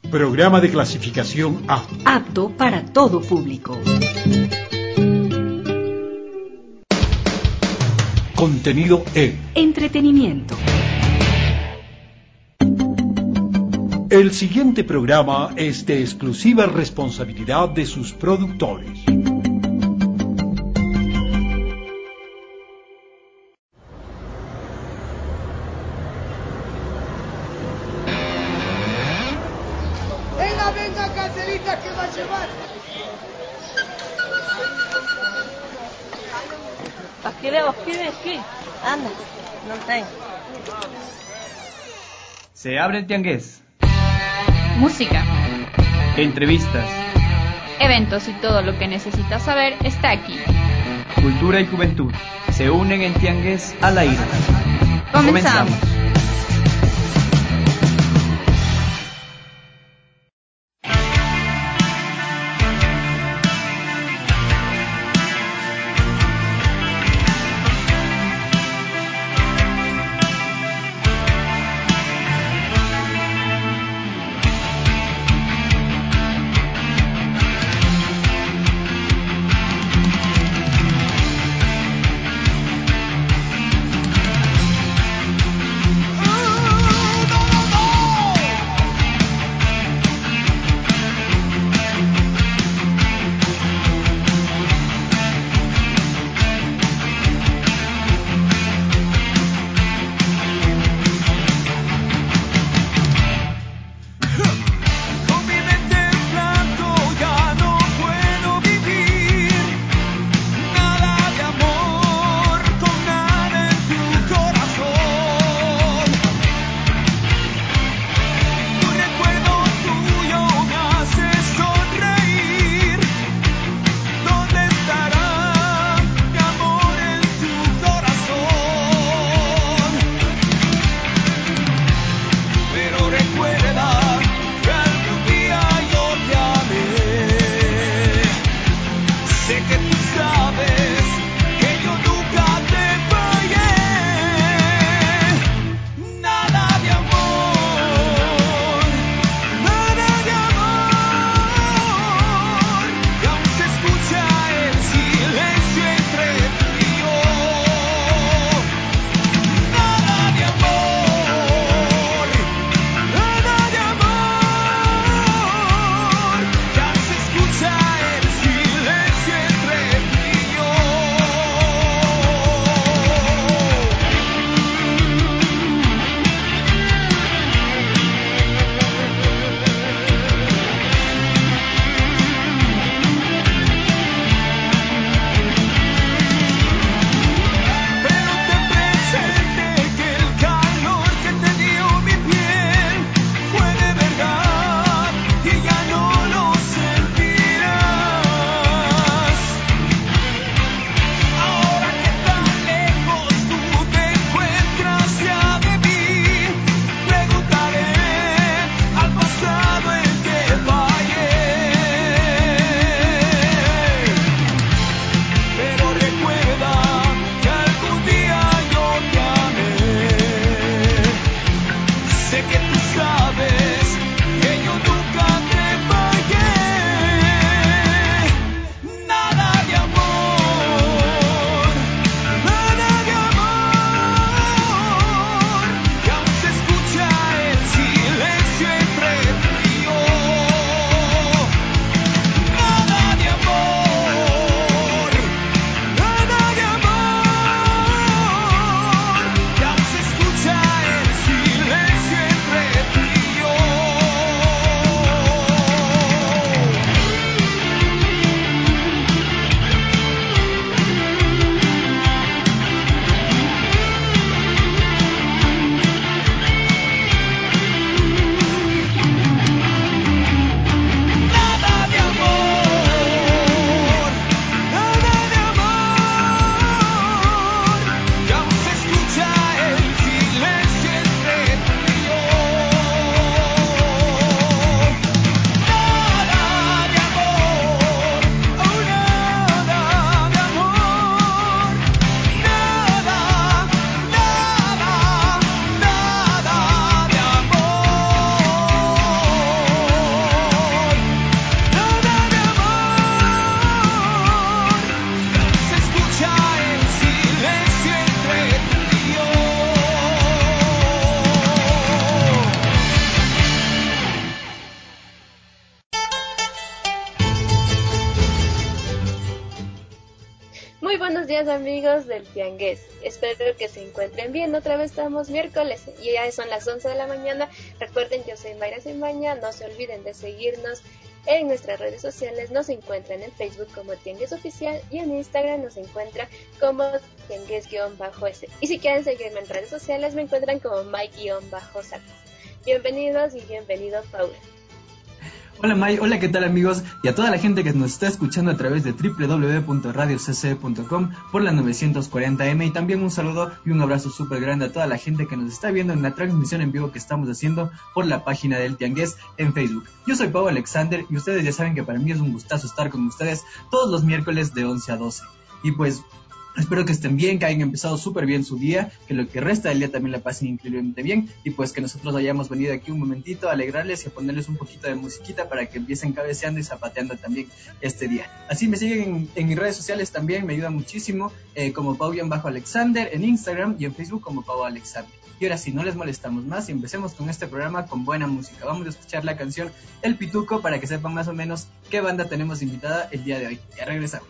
Programa de clasificación A. Apto para todo público. Contenido E. Entretenimiento. El siguiente programa es de exclusiva responsabilidad de sus productores. Venga, Candelita, que va a llevar. Aquí. Anda, no tengo. Se abre el tiangués. Música, Entrevistas. eventos y todo lo que necesitas saber está aquí. Cultura y juventud se unen en tiangués al aire. Comenzamos. días amigos del Tiangués, espero que se encuentren bien. Otra vez estamos miércoles y ya son las 11 de la mañana. Recuerden, yo soy Mayra Simbaña, no se olviden de seguirnos en nuestras redes sociales. Nos encuentran en Facebook como Tiangués Oficial y en Instagram nos encuentran como Tiangués-S. Y si quieren seguirme en redes sociales me encuentran como Mike-Saco. Bienvenidos y bienvenido Paula. Hola May, hola, ¿qué tal amigos? Y a toda la gente que nos está escuchando a través de www.radiocc.com por la 940M, y también un saludo y un abrazo súper grande a toda la gente que nos está viendo en la transmisión en vivo que estamos haciendo por la página del Tiangués en Facebook. Yo soy Pau Alexander y ustedes ya saben que para mí es un gustazo estar con ustedes todos los miércoles de 11 a 12. Y pues espero que estén bien, que hayan empezado súper bien su día, que lo que resta del día también la pasen increíblemente bien, y pues que nosotros hayamos venido aquí un momentito a alegrarles y a ponerles un poquito de musiquita para que empiecen cabeceando y zapateando también este día. Así me siguen en mis redes sociales también, me ayuda muchísimo, como Pau-Alexander en Instagram y en Facebook como Pau Alexander. Y ahora sí, no les molestamos más y empecemos con este programa con buena música. Vamos a escuchar la canción El Pituco para que sepan más o menos qué banda tenemos invitada el día de hoy. Ya regresamos.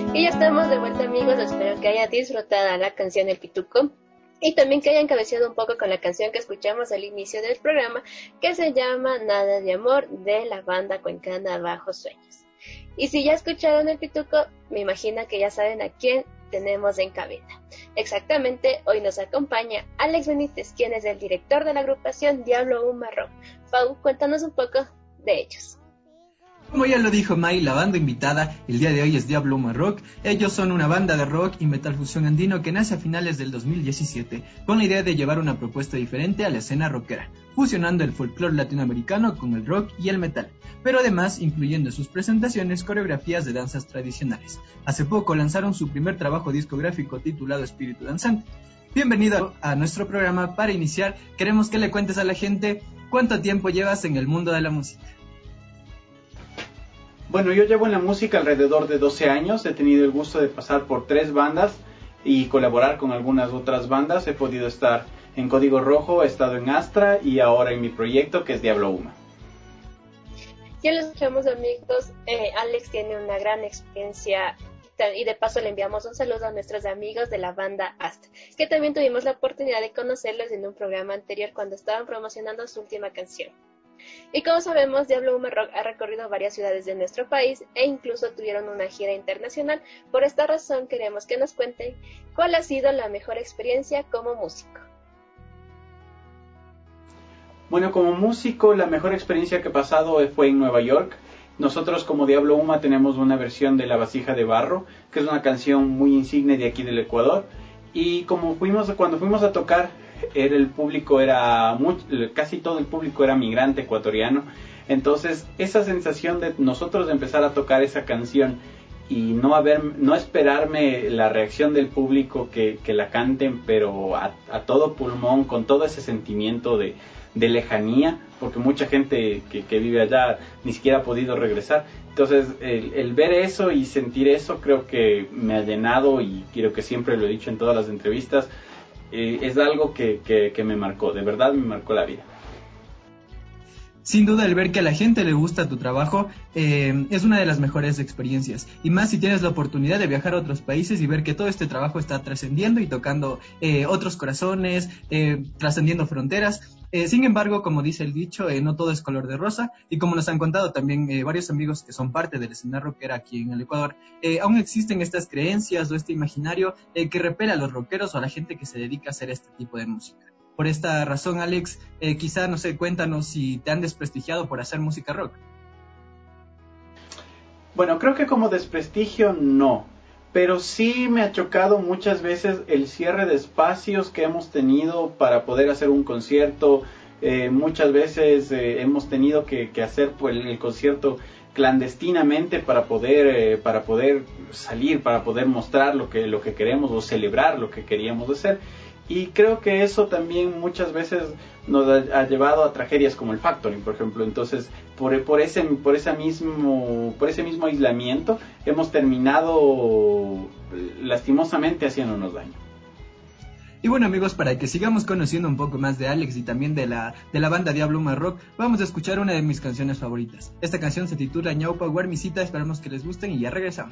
Y ya estamos de vuelta, amigos. Espero que hayan disfrutado la canción El Pituco y también que hayan cabeceado un poco con la canción que escuchamos al inicio del programa, que se llama Nada de Amor, de la banda cuencana Bajo Sueños. Y si ya escucharon El Pituco, me imagino que ya saben a quién tenemos en cabina. Exactamente, hoy nos acompaña Alex Benítez, quien es el director de la agrupación Diablo Uma Rock. Pau, cuéntanos un poco de ellos. Como ya lo dijo May, la banda invitada el día de hoy es Diablo Uma Rock. Ellos son una banda de rock y metal fusión andino que nace a finales del 2017 con la idea de llevar una propuesta diferente a la escena rockera, fusionando el folclore latinoamericano con el rock y el metal, pero además incluyendo en sus presentaciones coreografías de danzas tradicionales. Hace poco lanzaron su primer trabajo discográfico titulado Espíritu Danzante. Bienvenido a nuestro programa. Para iniciar, queremos que le cuentes a la gente cuánto tiempo llevas en el mundo de la música. Bueno, yo llevo en la música alrededor de 12 años, he tenido el gusto de pasar por 3 bandas y colaborar con algunas otras bandas. He podido estar en Código Rojo, he estado en Astra y ahora en mi proyecto que es Diablo Uma. Ya lo escuchamos, amigos. Alex tiene una gran experiencia y de paso le enviamos un saludo a nuestros amigos de la banda Astra, que también tuvimos la oportunidad de conocerlos en un programa anterior cuando estaban promocionando su última canción. Y como sabemos, Diablo Uma Rock ha recorrido varias ciudades de nuestro país e incluso tuvieron una gira internacional. Por esta razón queremos que nos cuenten cuál ha sido la mejor experiencia como músico. Bueno, como músico, la mejor experiencia que he pasado fue en Nueva York. Nosotros como Diablo Uma tenemos una versión de La Vasija de Barro, que es una canción muy insigne de aquí del Ecuador. Y como cuando fuimos a tocar, casi todo el público era migrante ecuatoriano. Entonces esa sensación de nosotros de empezar a tocar esa canción y no esperarme la reacción del público que la canten, pero a todo pulmón, con todo ese sentimiento de lejanía, porque mucha gente que vive allá ni siquiera ha podido regresar. Entonces el ver eso y sentir eso creo que me ha llenado, y quiero que siempre lo he dicho en todas las entrevistas, es algo que me marcó, de verdad me marcó la vida. Sin duda, el ver que a la gente le gusta tu trabajo es una de las mejores experiencias, y más si tienes la oportunidad de viajar a otros países y ver que todo este trabajo está trascendiendo y tocando otros corazones, trascendiendo fronteras. Sin embargo, como dice el dicho, no todo es color de rosa, y como nos han contado también varios amigos que son parte de la escena rockera aquí en el Ecuador, aún existen estas creencias o este imaginario que repele a los rockeros o a la gente que se dedica a hacer este tipo de música. Por esta razón, Alex, quizá, no sé, cuéntanos si te han desprestigiado por hacer música rock. Bueno, creo que como desprestigio no, pero sí me ha chocado muchas veces el cierre de espacios que hemos tenido para poder hacer un concierto. Muchas veces hemos tenido que hacer el concierto clandestinamente para poder salir, para poder mostrar lo que queremos o celebrar lo que queríamos hacer. Y creo que eso también muchas veces nos ha llevado a tragedias como el Factoring, por ejemplo. Entonces, por ese mismo aislamiento, hemos terminado lastimosamente haciéndonos daño. Y bueno, amigos, para que sigamos conociendo un poco más de Alex y también de la banda Diablo Uma Rock, vamos a escuchar una de mis canciones favoritas. Esta canción se titula Ñaupa Guarmisita, esperamos que les gusten y ya regresamos.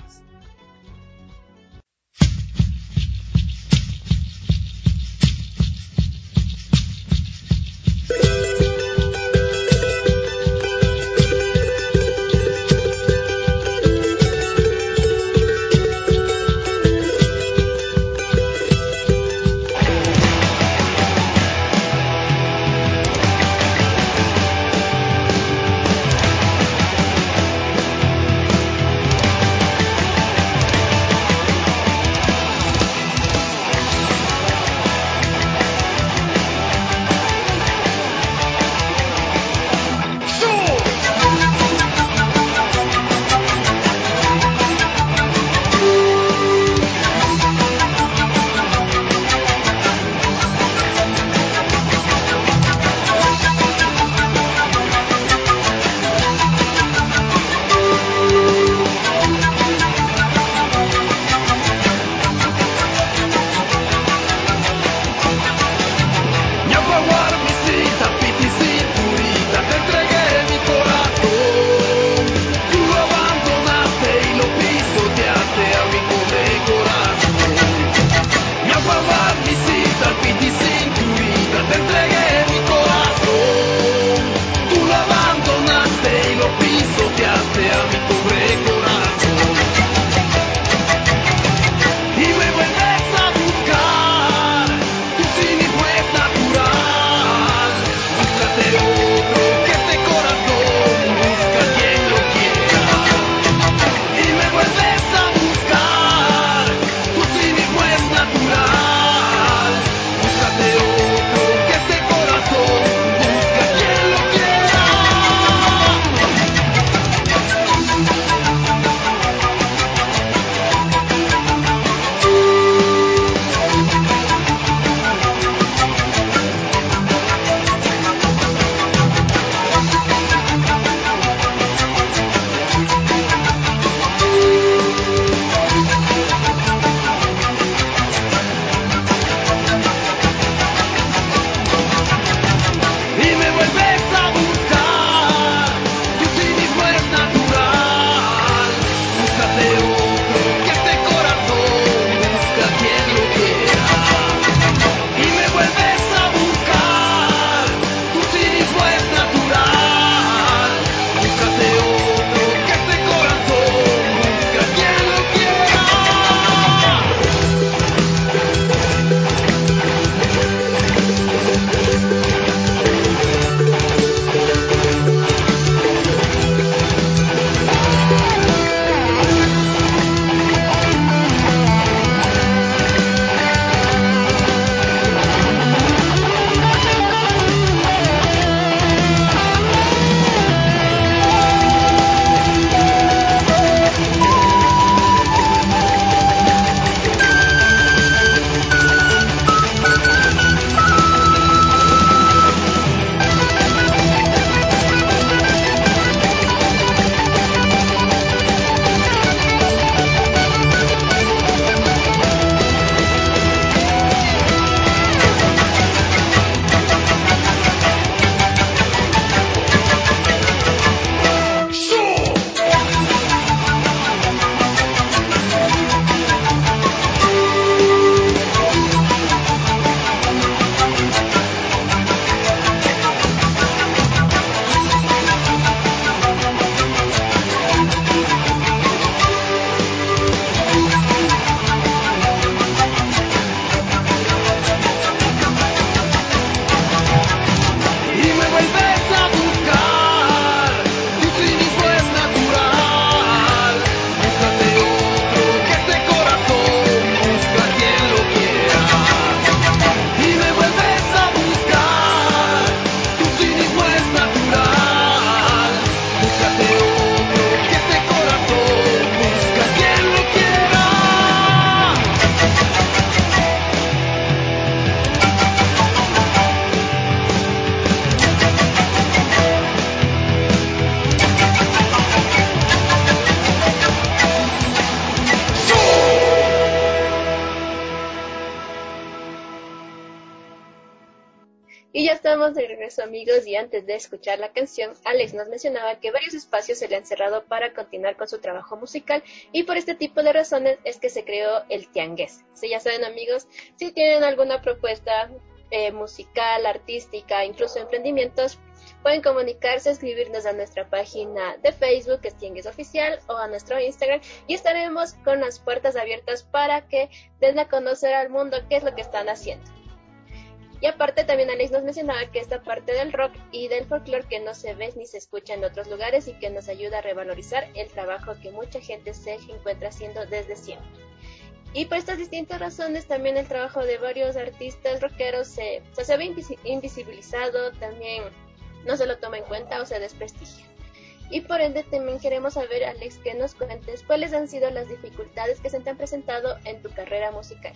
Y ya estamos de regreso, amigos, y antes de escuchar la canción, Alex nos mencionaba que varios espacios se le han cerrado para continuar con su trabajo musical, y por este tipo de razones es que se creó el Tiangués. Si ya saben, amigos, si tienen alguna propuesta musical, artística, incluso emprendimientos, pueden comunicarse, escribirnos a nuestra página de Facebook, que es Tiangués Oficial, o a nuestro Instagram, y estaremos con las puertas abiertas para que den a conocer al mundo qué es lo que están haciendo. Y aparte también Alex nos mencionaba que esta parte del rock y del folclore que no se ve ni se escucha en otros lugares y que nos ayuda a revalorizar el trabajo que mucha gente se encuentra haciendo desde siempre. Y por estas distintas razones también el trabajo de varios artistas rockeros se ve invisibilizado, también no se lo toma en cuenta o se desprestigia. Y por ende también queremos saber, Alex, que nos cuentes cuáles han sido las dificultades que se te han presentado en tu carrera musical.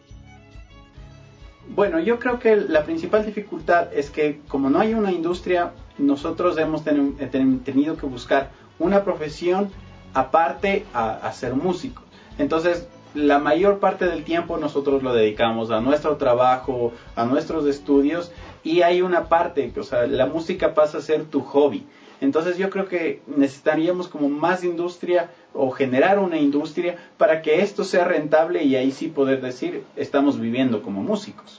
Bueno, yo creo que la principal dificultad es que como no hay una industria, nosotros hemos tenido que buscar una profesión aparte a ser músicos. Entonces, la mayor parte del tiempo nosotros lo dedicamos a nuestro trabajo, a nuestros estudios, y hay una parte, o sea, la música pasa a ser tu hobby. Entonces yo creo que necesitaríamos como más industria o generar una industria para que esto sea rentable y ahí sí poder decir estamos viviendo como músicos.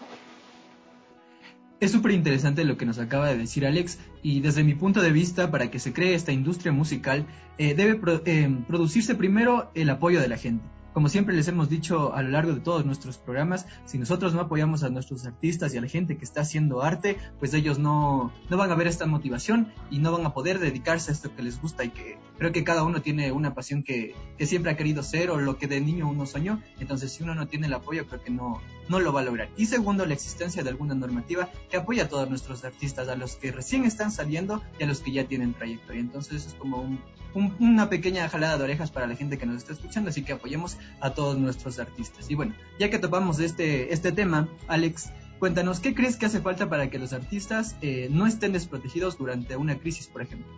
Es súper interesante lo que nos acaba de decir Alex, y desde mi punto de vista, para que se cree esta industria musical, debe producirse primero el apoyo de la gente. Como siempre les hemos dicho a lo largo de todos nuestros programas, si nosotros no apoyamos a nuestros artistas y a la gente que está haciendo arte, pues ellos no van a ver esta motivación y no van a poder dedicarse a esto que les gusta, y que creo que cada uno tiene una pasión que siempre ha querido ser o lo que de niño uno soñó. Entonces si uno no tiene el apoyo, creo que no lo va a lograr. Y segundo, la existencia de alguna normativa que apoya a todos nuestros artistas, a los que recién están saliendo y a los que ya tienen trayectoria. Entonces eso es como una pequeña jalada de orejas para la gente que nos está escuchando, así que apoyemos a todos nuestros artistas. Y bueno, ya que topamos este tema, Alex, cuéntanos, ¿qué crees que hace falta para que los artistas no estén desprotegidos durante una crisis, por ejemplo?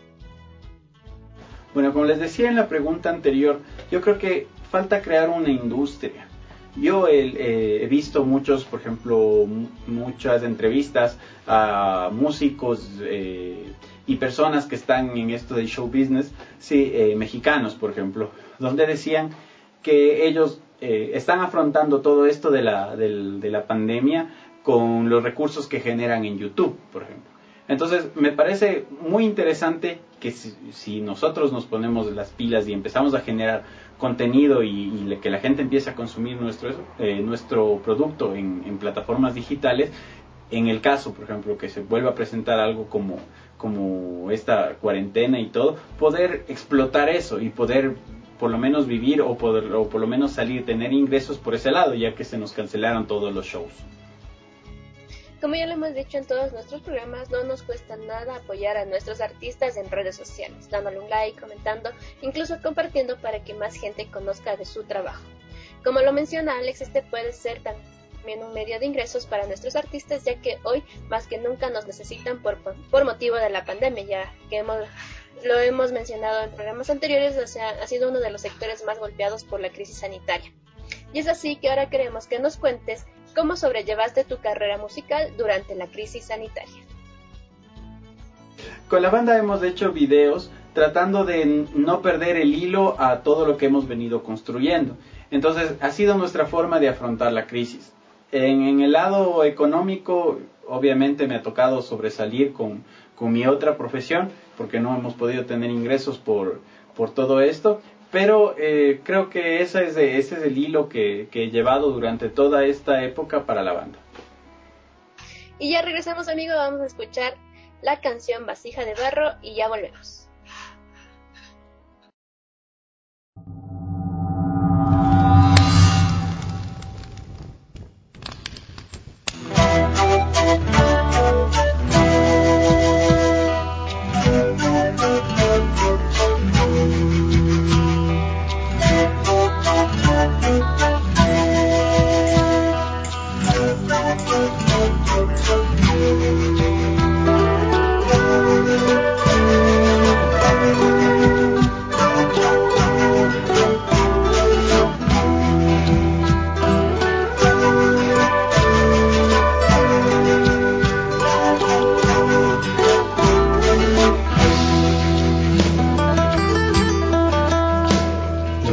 Bueno, como les decía en la pregunta anterior, yo creo que falta crear una industria. Yo he visto por ejemplo, muchas entrevistas a músicos y personas que están en esto del show business, mexicanos, por ejemplo, donde decían que ellos están afrontando todo esto de la pandemia con los recursos que generan en YouTube, por ejemplo. Entonces, me parece muy interesante que si nosotros nos ponemos las pilas y empezamos a generar contenido y que la gente empiece a consumir nuestro producto en plataformas digitales, en el caso, por ejemplo, que se vuelva a presentar algo como esta cuarentena y todo, poder explotar eso y poder por lo menos vivir o por lo menos tener ingresos por ese lado, ya que se nos cancelaron todos los shows. Como ya lo hemos dicho en todos nuestros programas, no nos cuesta nada apoyar a nuestros artistas en redes sociales, dándole un like, comentando, incluso compartiendo para que más gente conozca de su trabajo. Como lo menciona Alex, este puede ser también un medio de ingresos para nuestros artistas, ya que hoy más que nunca nos necesitan por motivo de la pandemia, ya que lo hemos mencionado en programas anteriores, o sea, ha sido uno de los sectores más golpeados por la crisis sanitaria. Y es así que ahora queremos que nos cuentes cómo sobrellevaste tu carrera musical durante la crisis sanitaria. Con la banda hemos hecho videos tratando de no perder el hilo a todo lo que hemos venido construyendo. Entonces, ha sido nuestra forma de afrontar la crisis. En el lado económico, obviamente me ha tocado sobresalir con mi otra profesión, porque no hemos podido tener ingresos por todo esto. Pero creo que ese es el hilo que he llevado durante toda esta época para la banda. Y ya regresamos, amigos, vamos a escuchar la canción Vasija de Barro y ya volvemos.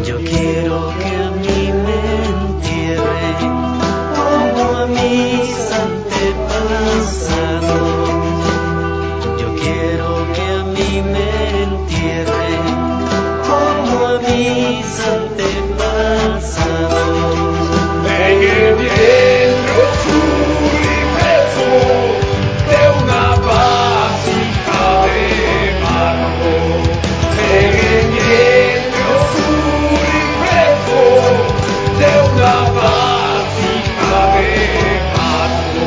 Yo quiero que a mí me entierren como a mis antepasados. Yo quiero que a mí me entierren como a mis antepasados. En el vientre oscuro y fresco de una vasija de barro. En el vientre oscuro y fresco de una vasija de barro.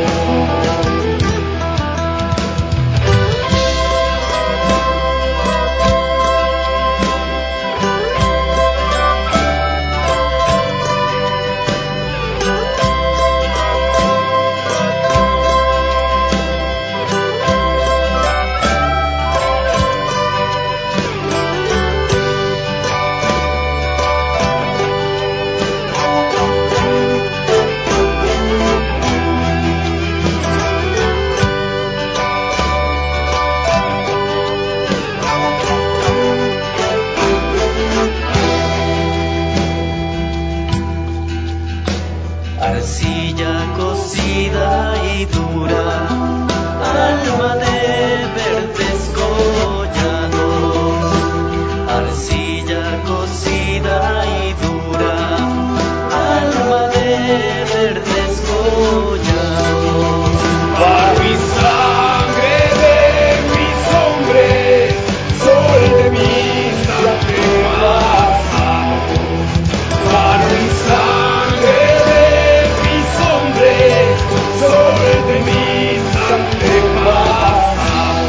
Arcilla cocida y dura, alma de verdes collados. Arcilla cocida y dura, alma de verdes collados. Barro y sangre de mis hombres, sol de mis antepasados. Barro y sangre de mis hombres, sol de mis antepasados.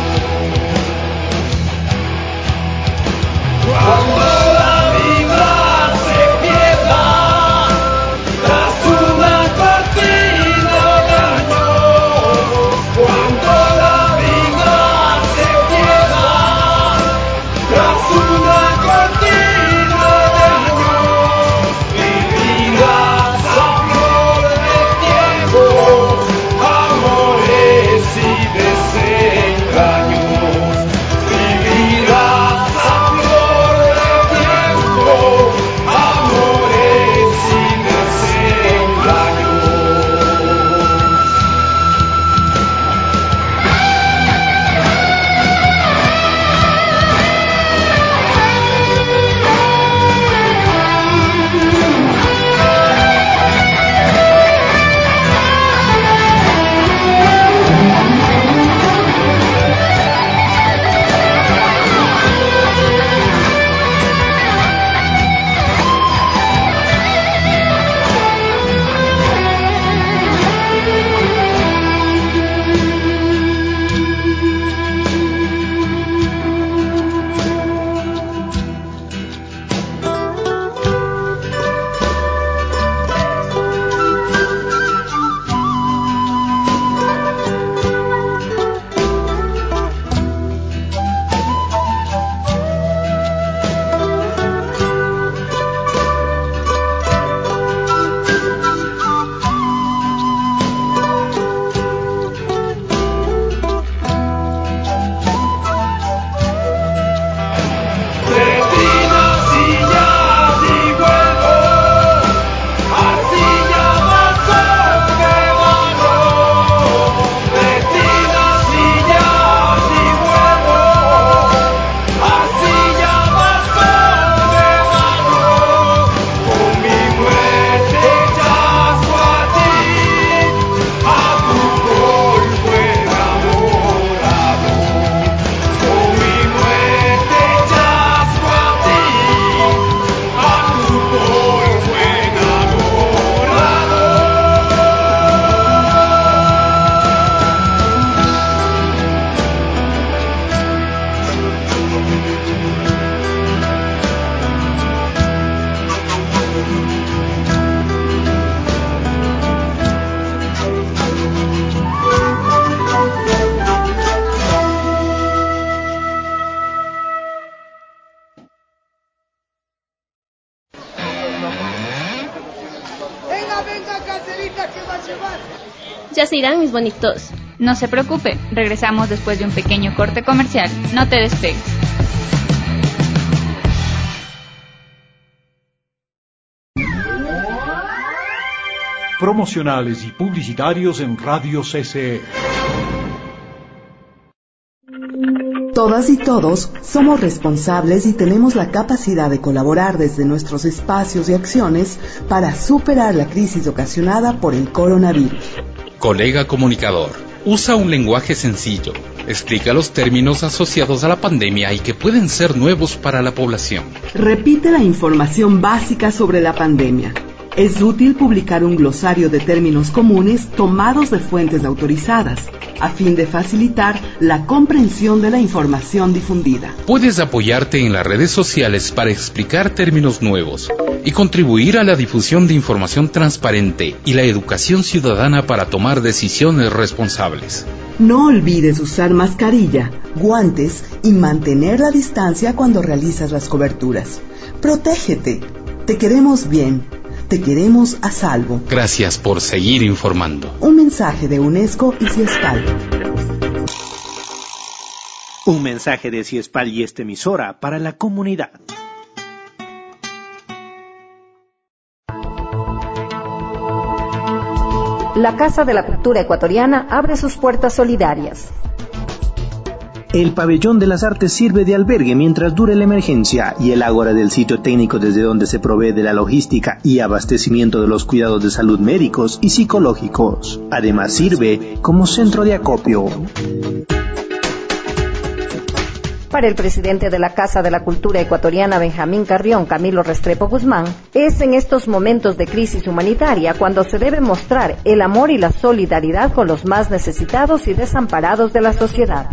Cuando la vida se pierda tras una cortina de años, cuando la vida se pierda tras una cortina de años, vivirás a flor de tiempo, amores y desengaños. Vivirás a flor de tiempo, amores y desengaños. Ya se irán mis bonitos. No se preocupe, regresamos después de un pequeño corte comercial. No te despegues. promocionales y publicitarios en Radio CCE. Todas y todos somos responsables y tenemos la capacidad de colaborar desde nuestros espacios y acciones para superar la crisis ocasionada por el coronavirus. Colega comunicador, usa un lenguaje sencillo. Explica los términos asociados a la pandemia y que pueden ser nuevos para la población. Repite la información básica sobre la pandemia. Es útil publicar un glosario de términos comunes tomados de fuentes autorizadas, a fin de facilitar la comprensión de la información difundida. Puedes apoyarte en las redes sociales para explicar términos nuevos y contribuir a la difusión de información transparente y la educación ciudadana para tomar decisiones responsables. No olvides usar mascarilla, guantes y mantener la distancia cuando realizas las coberturas. Protégete. Te queremos bien. Te queremos a salvo. Gracias por seguir informando. Un mensaje de UNESCO y CIESPAL. Un mensaje de CIESPAL y esta emisora para la comunidad. La Casa de la Cultura Ecuatoriana abre sus puertas solidarias. El Pabellón de las Artes sirve de albergue mientras dure la emergencia y el ágora del sitio técnico desde donde se provee de la logística y abastecimiento de los cuidados de salud médicos y psicológicos. Además sirve como centro de acopio. Para el presidente de la Casa de la Cultura Ecuatoriana, Benjamín Carrión, Camilo Restrepo Guzmán, es en estos momentos de crisis humanitaria cuando se debe mostrar el amor y la solidaridad con los más necesitados y desamparados de la sociedad.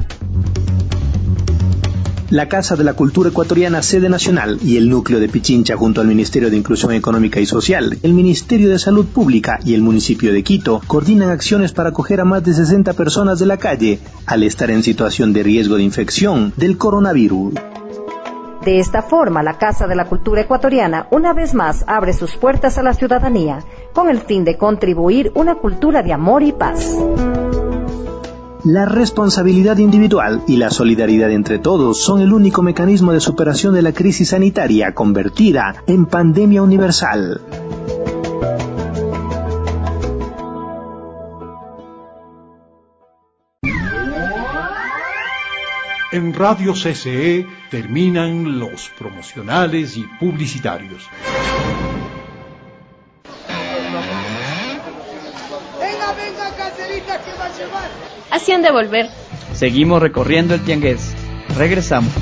La Casa de la Cultura Ecuatoriana, sede nacional, y el núcleo de Pichincha junto al Ministerio de Inclusión Económica y Social, el Ministerio de Salud Pública y el municipio de Quito coordinan acciones para acoger a más de 60 personas de la calle al estar en situación de riesgo de infección del coronavirus. De esta forma, la Casa de la Cultura Ecuatoriana una vez más abre sus puertas a la ciudadanía con el fin de contribuir una cultura de amor y paz. La responsabilidad individual y la solidaridad entre todos son el único mecanismo de superación de la crisis sanitaria convertida en pandemia universal. En Radio CCE terminan los promocionales y publicitarios. Venga, caserita, que va a llevar. Así han de volver. Seguimos recorriendo el Tiangués. Regresamos.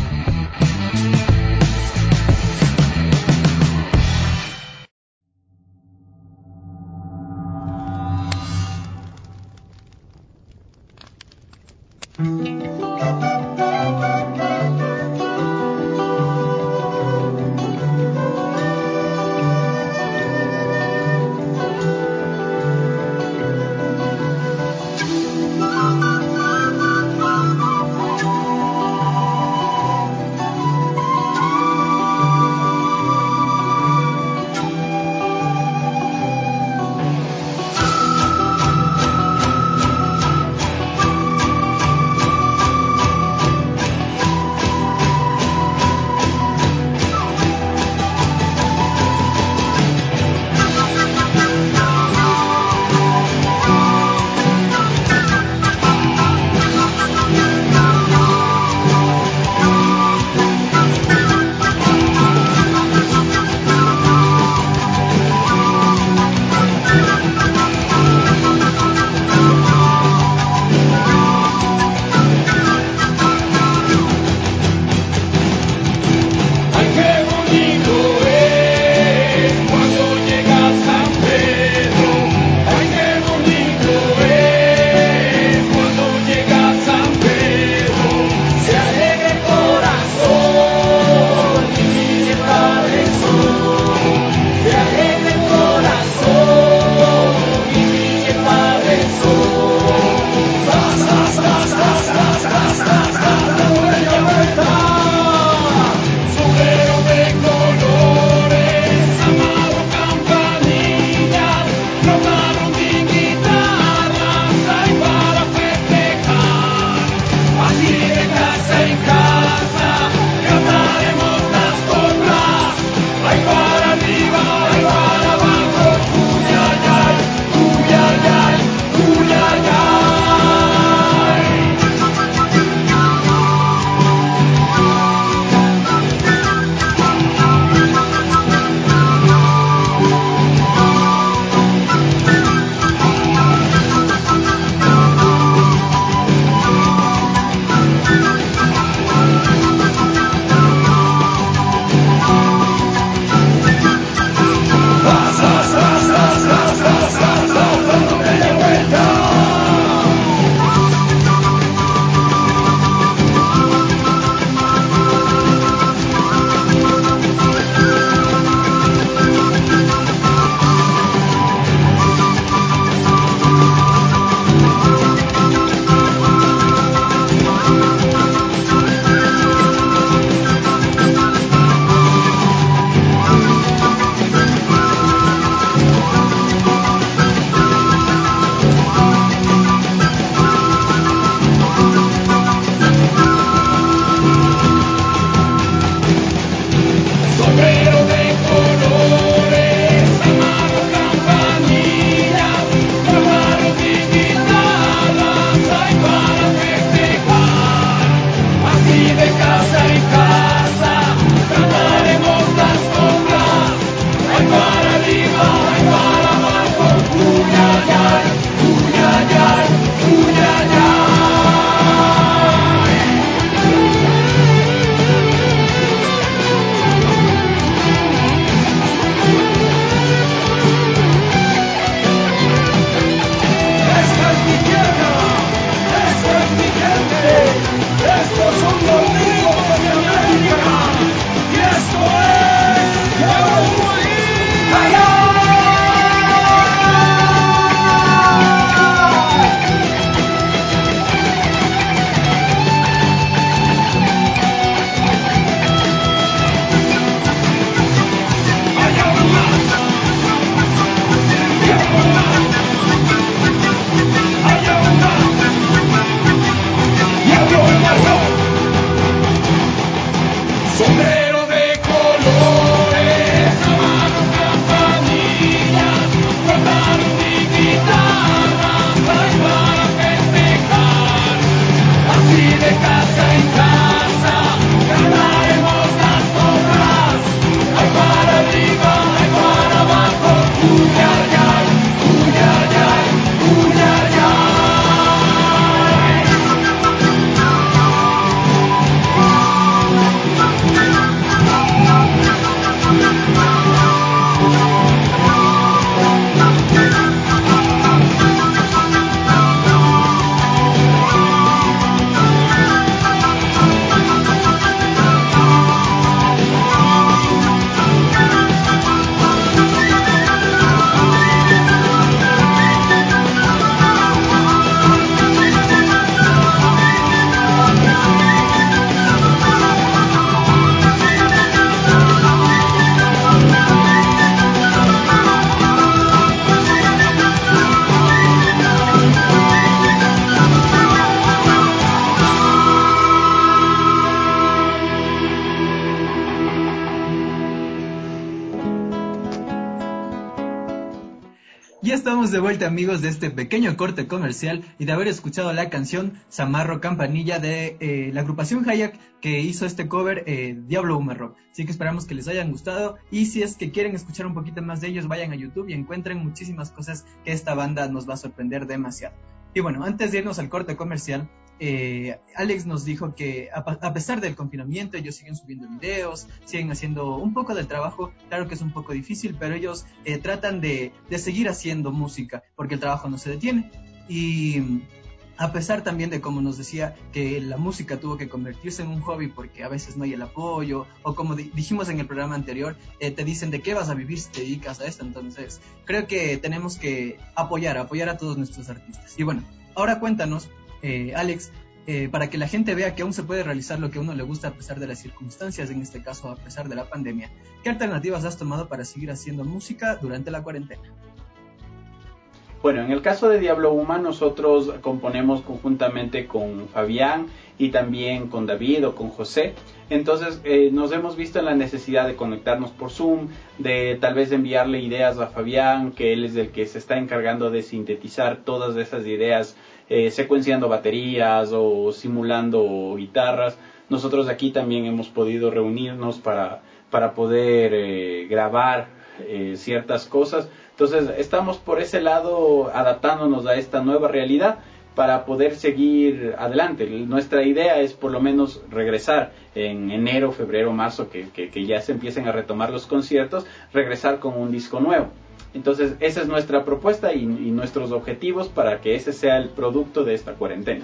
Ya estamos de vuelta, amigos, de este pequeño corte comercial y de haber escuchado la canción Zamarro Campanilla de la agrupación Hayak, que hizo este cover Diablo Uma Rock. Así que esperamos que les hayan gustado, y si es que quieren escuchar un poquito más de ellos, vayan a YouTube y encuentren muchísimas cosas que esta banda nos va a sorprender demasiado. Y bueno, antes de irnos al corte comercial, Alex nos dijo que a pesar del confinamiento ellos siguen subiendo videos, siguen haciendo un poco del trabajo. Claro que es un poco difícil, pero ellos tratan de seguir haciendo música porque el trabajo no se detiene. Y a pesar también de, como nos decía, que la música tuvo que convertirse en un hobby porque a veces no hay el apoyo, o como dijimos en el programa anterior, te dicen de qué vas a vivir si te dedicas a esto. Entonces creo que tenemos que apoyar a todos nuestros artistas. Y bueno, ahora cuéntanos, Alex, para que la gente vea que aún se puede realizar lo que a uno le gusta a pesar de las circunstancias, en este caso a pesar de la pandemia. ¿Qué alternativas has tomado para seguir haciendo música durante la cuarentena? Bueno, en el caso de Diablo Uma, nosotros componemos conjuntamente con Fabián y también con David o con José. Entonces nos hemos visto en la necesidad de conectarnos por Zoom, de tal vez enviarle ideas a Fabián, que él es el que se está encargando de sintetizar todas esas ideas, secuenciando baterías o simulando guitarras. Nosotros aquí también hemos podido reunirnos para poder grabar ciertas cosas. Entonces estamos por ese lado adaptándonos a esta nueva realidad para poder seguir adelante. Nuestra idea es por lo menos regresar en enero, febrero, marzo, que ya se empiecen a retomar los conciertos, regresar con un disco nuevo. Entonces esa es nuestra propuesta y nuestros objetivos para que ese sea el producto de esta cuarentena.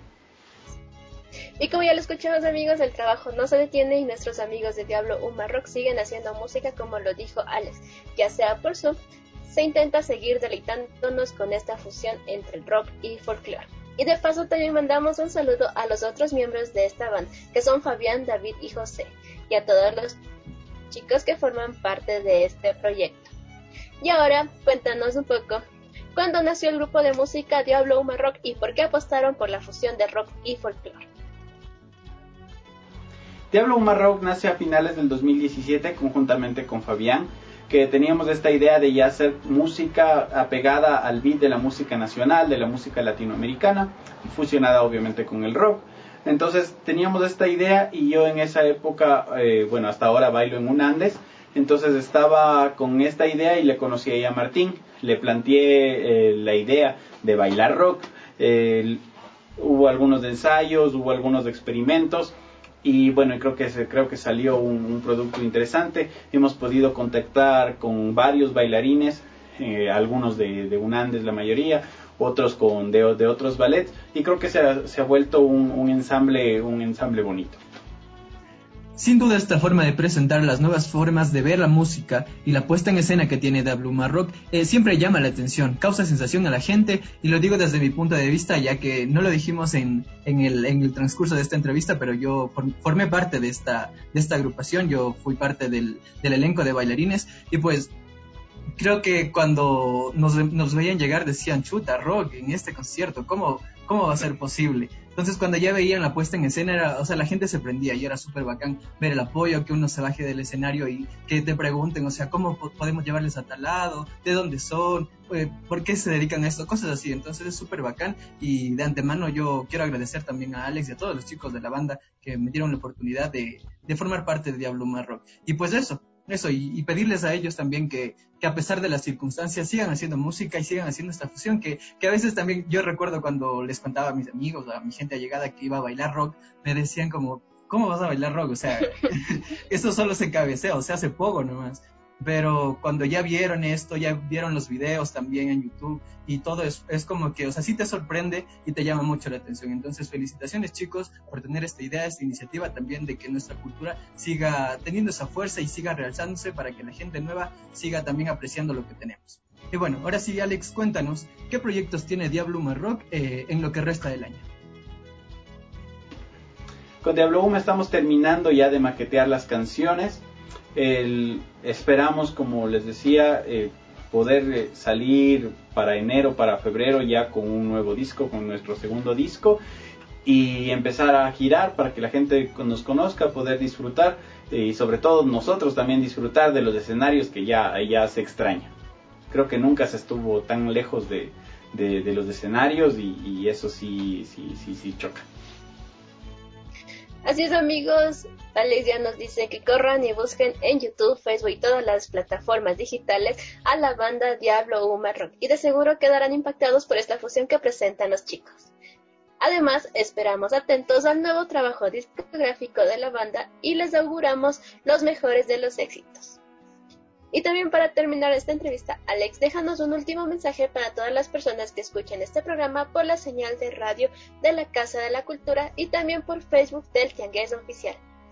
Y como ya lo escuchamos, amigos, el trabajo no se detiene y nuestros amigos de Diablo Uma Rock siguen haciendo música, como lo dijo Alex, ya sea por Zoom. Se intenta seguir deleitándonos con esta fusión entre el rock y folclore. Y de paso también mandamos un saludo a los otros miembros de esta banda, que son Fabián, David y José, y a todos los chicos que forman parte de este proyecto. Y ahora, cuéntanos un poco, ¿cuándo nació el grupo de música Diablo Uma Rock y por qué apostaron por la fusión de rock y folclore? Diablo Uma Rock nace a finales del 2017 conjuntamente con Fabián, que teníamos esta idea de ya hacer música apegada al beat de la música nacional, de la música latinoamericana, fusionada obviamente con el rock. Entonces teníamos esta idea y yo en esa época, hasta ahora bailo en un Andes, entonces estaba con esta idea y le conocí ahí a Martín, le planteé la idea de bailar rock, hubo algunos ensayos, hubo algunos experimentos. Y bueno, creo que salió un producto interesante. Hemos podido contactar con varios bailarines, algunos de UNANDES, la mayoría, otros de otros ballets, y creo que se ha vuelto un ensamble bonito. Sin duda, esta forma de presentar las nuevas formas de ver la música y la puesta en escena que tiene Diablo Uma Rock siempre llama la atención, causa sensación a la gente, y lo digo desde mi punto de vista, ya que no lo dijimos en el transcurso de esta entrevista, pero yo formé parte de esta agrupación. Yo fui parte del elenco de bailarines, y pues creo que cuando nos veían llegar decían, chuta, rock en este concierto, ¿cómo va a ser posible? Entonces cuando ya veían la puesta en escena, la gente se prendía y era súper bacán ver el apoyo, que uno se baje del escenario y que te pregunten, ¿cómo podemos llevarles a tal lado? ¿De dónde son? ¿Por qué se dedican a esto? Cosas así. Entonces es súper bacán, y de antemano yo quiero agradecer también a Alex y a todos los chicos de la banda que me dieron la oportunidad de formar parte de Diablo Uma Rock. Y pues eso, y pedirles a ellos también que a pesar de las circunstancias sigan haciendo música y sigan haciendo esta fusión, que a veces también yo recuerdo cuando les contaba a mis amigos, a mi gente allegada que iba a bailar rock, me decían como, ¿cómo vas a bailar rock? Eso solo se cabecea, se hace poco nomás. Pero cuando ya vieron esto, ya vieron los videos también en YouTube y todo, es como que, sí te sorprende y te llama mucho la atención. Entonces, felicitaciones, chicos, por tener esta idea, esta iniciativa también de que nuestra cultura siga teniendo esa fuerza y siga realzándose para que la gente nueva siga también apreciando lo que tenemos. Y bueno, ahora sí, Alex, cuéntanos, ¿qué proyectos tiene Diablo Uma Rock en lo que resta del año? Con Diablo Uma estamos terminando ya de maquetear las canciones. Esperamos, como les decía, poder salir para enero, para febrero ya con un nuevo disco, con nuestro segundo disco, y empezar a girar para que la gente nos conozca, poder disfrutar, y sobre todo nosotros también disfrutar de los escenarios que ya se extraña. creo que nunca se estuvo tan lejos de los escenarios y eso sí choca. Así es, amigos. Alex ya nos dice que corran y busquen en YouTube, Facebook y todas las plataformas digitales a la banda Diablo Uma Rock y de seguro quedarán impactados por esta fusión que presentan los chicos. Además, esperamos atentos al nuevo trabajo discográfico de la banda y les auguramos los mejores de los éxitos. Y también para terminar esta entrevista, Alex, déjanos un último mensaje para todas las personas que escuchen este programa por la señal de radio de la Casa de la Cultura y también por Facebook del Tiangués Oficial.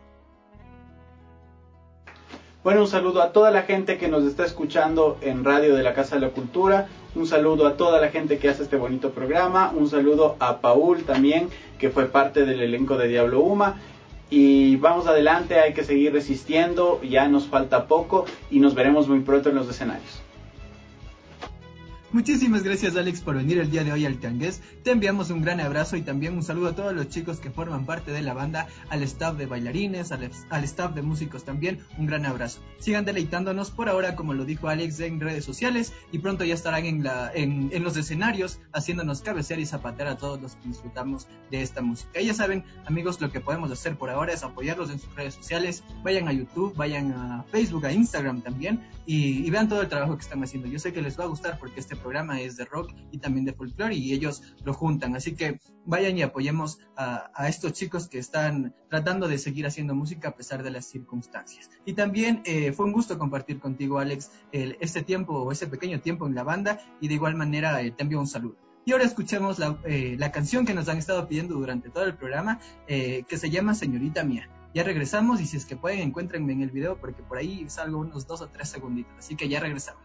Bueno, un saludo a toda la gente que nos está escuchando en Radio de la Casa de la Cultura, un saludo a toda la gente que hace este bonito programa, un saludo a Paul también, que fue parte del elenco de Diablo Uma, y vamos adelante, hay que seguir resistiendo, ya nos falta poco y nos veremos muy pronto en los escenarios. Muchísimas gracias, Alex, por venir el día de hoy al Tiangués. Te enviamos un gran abrazo y también un saludo a todos los chicos que forman parte de la banda, al staff de bailarines, al staff de músicos también, un gran abrazo. Sigan deleitándonos por ahora, como lo dijo Alex, en redes sociales y pronto ya estarán en los escenarios haciéndonos cabecear y zapatear a todos los que disfrutamos de esta música. Y ya saben, amigos, lo que podemos hacer por ahora es apoyarlos en sus redes sociales. Vayan a YouTube, vayan a Facebook, a Instagram también y vean todo el trabajo que están haciendo. Yo sé que les va a gustar porque este programa es de rock y también de folclore y ellos lo juntan, así que vayan y apoyemos a estos chicos que están tratando de seguir haciendo música a pesar de las circunstancias. Y también fue un gusto compartir contigo, Alex, este tiempo o ese pequeño tiempo en la banda y de igual manera te envío un saludo. Y ahora escuchemos la canción que nos han estado pidiendo durante todo el programa, que se llama Señorita Mía. Ya regresamos y si es que pueden, encuéntrenme en el video porque por ahí salgo unos 2 o 3 segunditos, así que ya regresamos.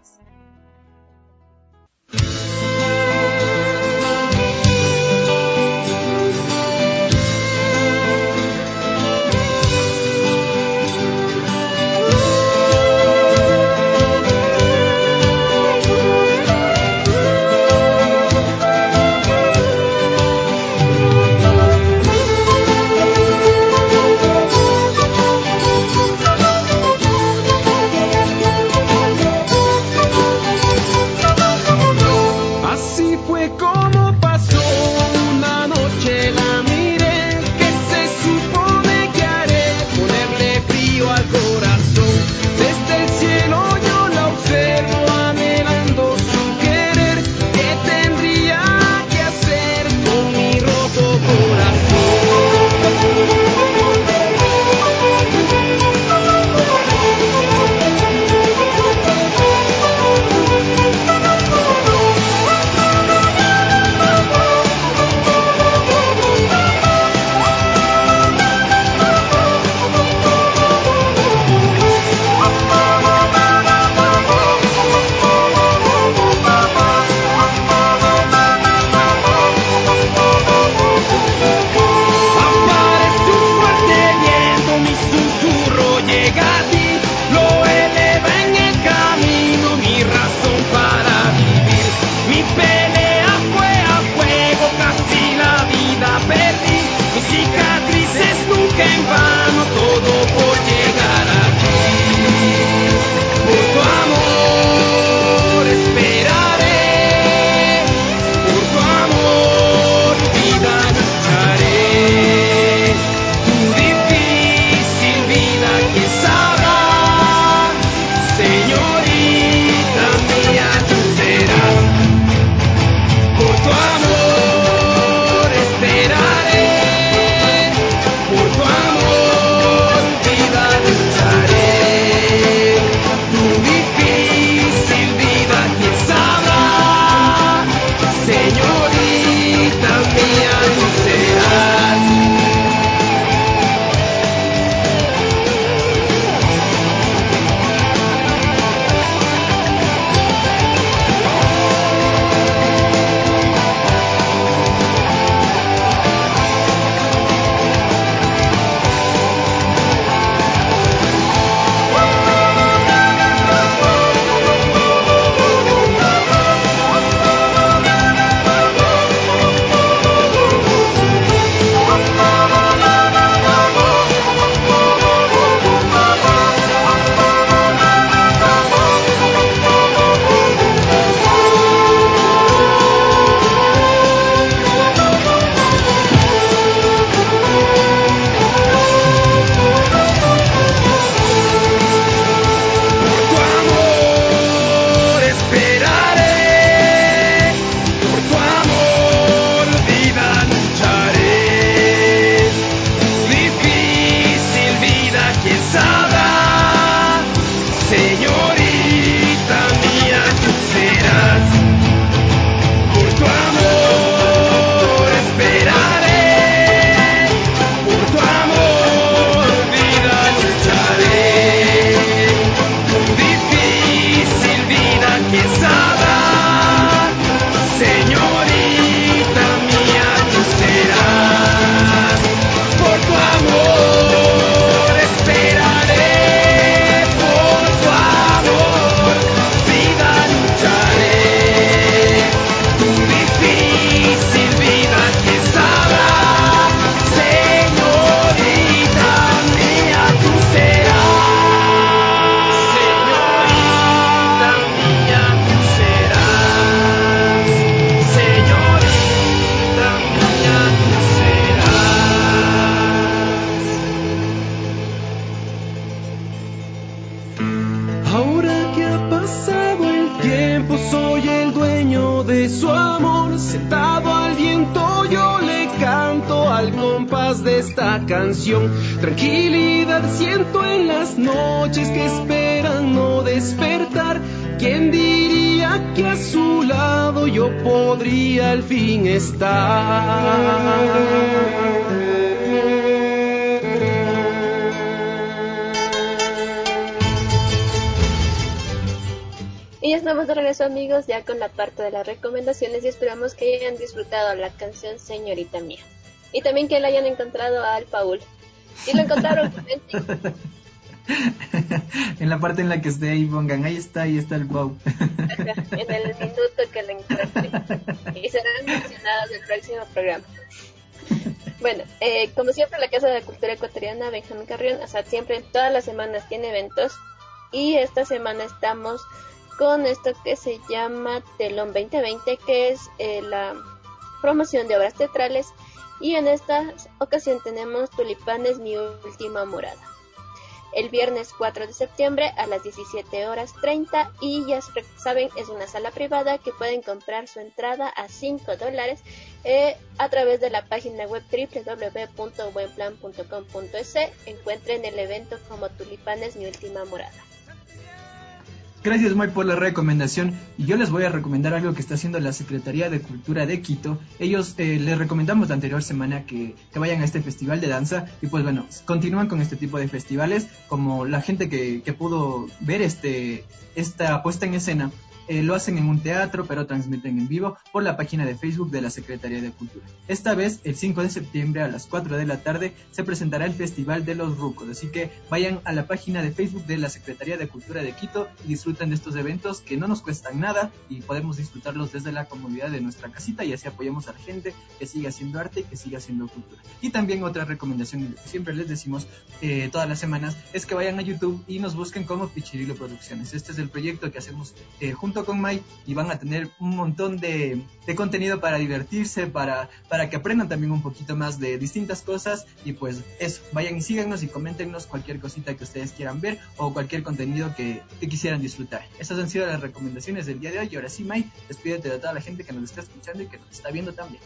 tiempo soy el dueño de su amor. Sentado al viento yo le canto al compás de esta canción. Tranquilidad siento en las noches que esperan no despertar. ¿Quién diría que a su lado yo podría al fin estar? Y ya estamos de regreso, amigos, ya con la parte de las recomendaciones, y esperamos que hayan disfrutado la canción Señorita Mía. Y también que le hayan encontrado al Paul. Si lo encontraron, comenten. En la parte en la que esté ahí pongan, ahí está el Pau. En el minuto que lo encuentren. Y serán mencionados en el próximo programa. Bueno, como siempre, la Casa de la Cultura Ecuatoriana Benjamín Carrión, o sea, siempre, todas las semanas tiene eventos. Y esta semana estamos con esto que se llama Telón 2020, que es la promoción de obras teatrales, y en esta ocasión tenemos Tulipanes, mi última morada. El viernes 4 de septiembre a las 17:30, y ya saben, es una sala privada que pueden comprar su entrada a $5 a través de la página web www.buenplan.com.es. Encuentren el evento como Tulipanes, mi última morada. Gracias, May, por la recomendación. Y yo les voy a recomendar algo que está haciendo la Secretaría de Cultura de Quito. Ellos les recomendamos la anterior semana que vayan a este festival de danza. Y pues bueno, continúan con este tipo de festivales. Como la gente que pudo ver esta puesta en escena, lo hacen en un teatro, pero transmiten en vivo por la página de Facebook de la Secretaría de Cultura. Esta vez, el 5 de septiembre a las 4 de la tarde, se presentará el Festival de los Rucos. Así que vayan a la página de Facebook de la Secretaría de Cultura de Quito y disfruten de estos eventos que no nos cuestan nada y podemos disfrutarlos desde la comodidad de nuestra casita, y así apoyamos a la gente que sigue haciendo arte y que sigue haciendo cultura. Y también otra recomendación que siempre les decimos todas las semanas es que vayan a YouTube y nos busquen como Pichirilo Producciones. Este es el proyecto que hacemos junto con Mai, y van a tener un montón de contenido para divertirse, para que aprendan también un poquito más de distintas cosas. Y pues eso, vayan y síganos y coméntenos cualquier cosita que ustedes quieran ver o cualquier contenido que quisieran disfrutar. Esas han sido las recomendaciones del día de hoy. Y ahora sí, Mai, despídete de toda la gente que nos está escuchando y que nos está viendo también.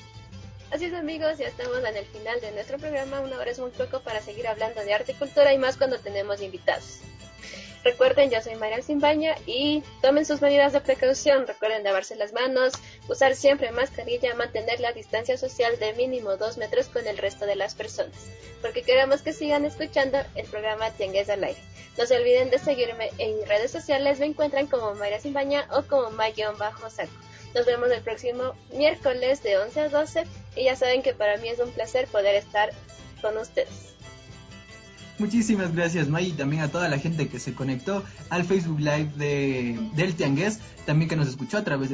Así es, amigos, ya estamos en el final de nuestro programa. Una hora es muy poco para seguir hablando de arte y cultura, y más cuando tenemos invitados. Recuerden, yo soy Mayra Simbaña, y tomen sus medidas de precaución. Recuerden lavarse las manos, usar siempre mascarilla, mantener la distancia social de mínimo 2 metros con el resto de las personas, porque queremos que sigan escuchando el programa Tiangués al Aire. No se olviden de seguirme en mis redes sociales, me encuentran como Mayra Simbaña o como May-Saco. Nos vemos el próximo miércoles de 11 a 12, y ya saben que para mí es un placer poder estar con ustedes. Muchísimas gracias, May, y también a toda la gente que se conectó al Facebook Live del Tiangués, también que nos escuchó a través de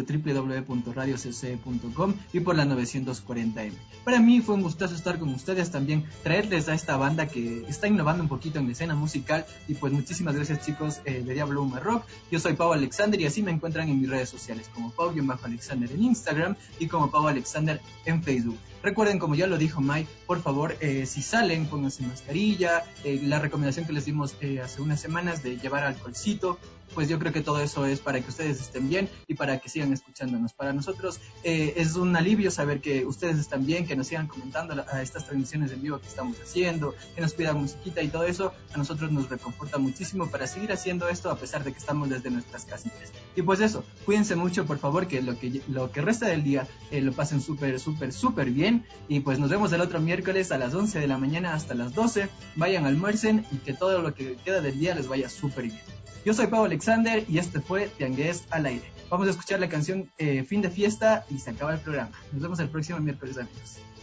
www.radiocc.com y por la 940M. Para mí fue un gustazo estar con ustedes, también traerles a esta banda que está innovando un poquito en la escena musical, y pues muchísimas gracias, chicos, de Diablo Uma Rock. Yo soy Pau Alexander, y así me encuentran en mis redes sociales como Pau-Alexander en Instagram y como Pau Alexander en Facebook. Recuerden, como ya lo dijo May, por favor, si salen, pónganse mascarilla, la recomendación que les dimos hace unas semanas de llevar alcoholcito. Pues yo creo que todo eso es para que ustedes estén bien y para que sigan escuchándonos. Para nosotros es un alivio saber que ustedes están bien, que nos sigan comentando a estas transmisiones en vivo que estamos haciendo, que nos pidan musiquita y todo eso. A nosotros nos reconforta muchísimo para seguir haciendo esto a pesar de que estamos desde nuestras casitas. Y pues eso, cuídense mucho, por favor, que lo que resta del día lo pasen súper bien. Y pues nos vemos el otro miércoles a las 11 de la mañana hasta las 12. Vayan, almuercen, y que todo lo que queda del día les vaya súper bien. Yo soy Pau Alexander, y este fue Tiangués al Aire. Vamos a escuchar la canción Fin de Fiesta, y se acaba el programa. Nos vemos el próximo miércoles, amigos.